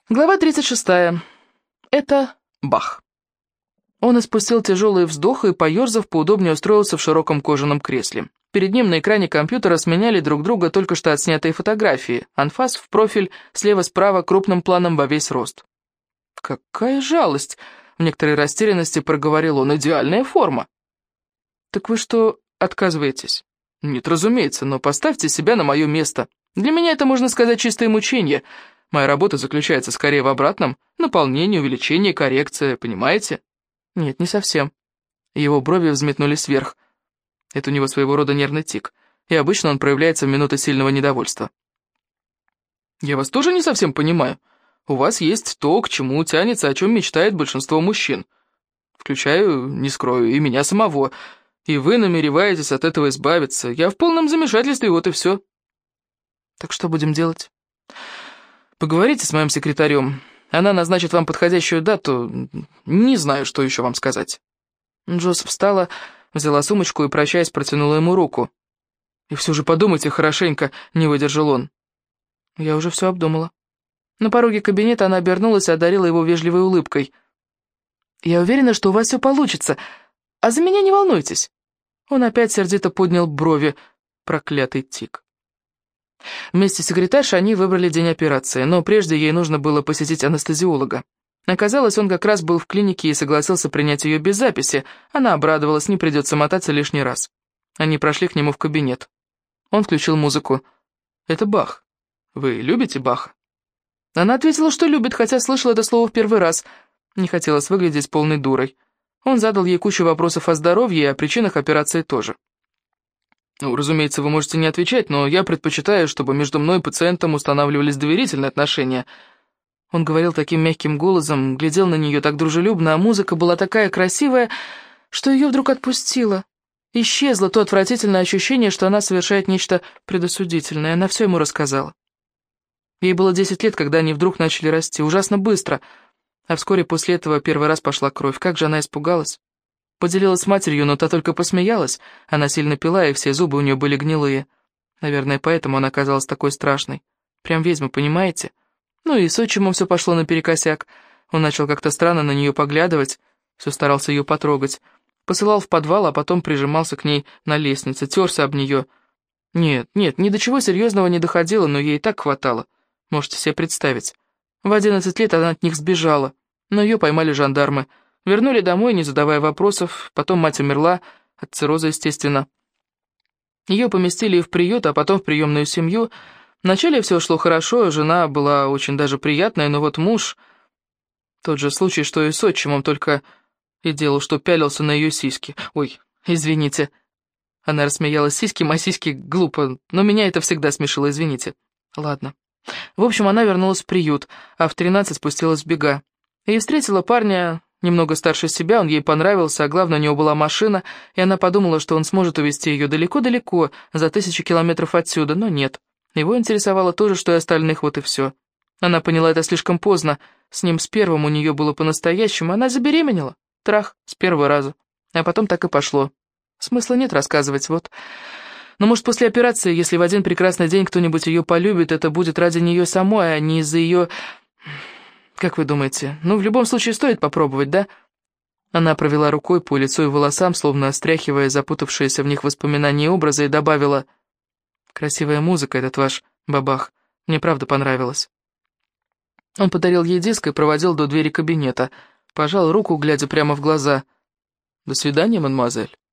Глава 36. Это Бах. Он испустил тяжелый вздох и, поерзав, поудобнее устроился в широком кожаном кресле. Перед ним на экране компьютера сменяли друг друга только что отснятые фотографии. Анфас в профиль, слева-справа, крупным планом во весь рост. «Какая жалость!» — в некоторой растерянности проговорил он. «Идеальная форма!» «Так вы что, отказываетесь?» «Нет, разумеется, но поставьте себя на мое место. Для меня это, можно сказать, чистое мучение. Моя работа заключается скорее в обратном: наполнении, увеличении, коррекции, понимаете?» «Нет, не совсем». Его брови взметнулись вверх. Это у него своего рода нервный тик, и обычно он проявляется в минуты сильного недовольства. «Я вас тоже не совсем понимаю. У вас есть то, к чему тянется, о чем мечтает большинство мужчин. Включаю, не скрою, и меня самого. И вы намереваетесь от этого избавиться. Я в полном замешательстве, вот и все». «Так что будем делать?» «Поговорите с моим секретарем. Она назначит вам подходящую дату. Не знаю, что еще вам сказать». Джосс встала, взяла сумочку и, прощаясь, протянула ему руку. «И все же подумайте хорошенько», — не выдержал он. «Я уже все обдумала». На пороге кабинета она обернулась и одарила его вежливой улыбкой. «Я уверена, что у вас все получится, а за меня не волнуйтесь». Он опять сердито поднял брови. Проклятый тик. Вместе с секретаршей они выбрали день операции, но прежде ей нужно было посетить анестезиолога. Оказалось, он как раз был в клинике и согласился принять ее без записи. Она обрадовалась, не придется мотаться лишний раз. Они прошли к нему в кабинет. Он включил музыку. «Это Бах. Вы любите Баха?» Она ответила, что любит, хотя слышала это слово в первый раз. Не хотелось выглядеть полной дурой. Он задал ей кучу вопросов о здоровье и о причинах операции тоже. «Ну, разумеется, вы можете не отвечать, но я предпочитаю, чтобы между мной и пациентом устанавливались доверительные отношения». Он говорил таким мягким голосом, глядел на нее так дружелюбно, а музыка была такая красивая, что ее вдруг отпустило. Исчезло то отвратительное ощущение, что она совершает нечто предосудительное. Она все ему рассказала. Ей было 10 лет, когда они вдруг начали расти, ужасно быстро. А вскоре после этого первый раз пошла кровь. Как же она испугалась. Поделилась с матерью, но та только посмеялась. Она сильно пила, и все зубы у нее были гнилые. Наверное, поэтому она казалась такой страшной. Прям ведьма, понимаете? Ну и с отчимом все пошло наперекосяк. Он начал как-то странно на нее поглядывать, все старался ее потрогать. Посылал в подвал, а потом прижимался к ней на лестнице, терся об нее. Нет, ни до чего серьезного не доходило, но ей и так хватало. Можете себе представить. В 11 лет она от них сбежала, но ее поймали жандармы. Вернули домой, не задавая вопросов, потом мать умерла, от цирроза, естественно. Ее поместили в приют, а потом в приемную семью. Вначале все шло хорошо, жена была очень даже приятная, но вот муж... Тот же случай, что и с отчимом, только и делал, что пялился на ее сиськи. Ой, извините. Она рассмеялась. Сиськи, мои сиськи, глупо, но меня это всегда смешило, извините. Ладно. В общем, она вернулась в приют, а в 13 спустилась в бега. И встретила парня... Немного старше себя, он ей понравился, а главное, у него была машина, и она подумала, что он сможет увезти ее далеко-далеко, за 1000 километров отсюда, но нет. Его интересовало то же, что и остальных, вот и все. Она поняла это слишком поздно, с ним с первым у нее было по-настоящему, она забеременела. Трах, с первого раза. А потом так и пошло. Смысла нет рассказывать, вот. Но может после операции, если в один прекрасный день кто-нибудь ее полюбит, это будет ради нее самой, а не из-за ее... Как вы думаете? Ну, в любом случае, стоит попробовать, да?» Она провела рукой по лицу и волосам, словно стряхивая запутавшиеся в них воспоминания и образы, и добавила: «Красивая музыка этот ваш бабах. Мне правда понравилось». Он подарил ей диск и проводил до двери кабинета. Пожал руку, глядя прямо в глаза. «До свидания, мадемуазель».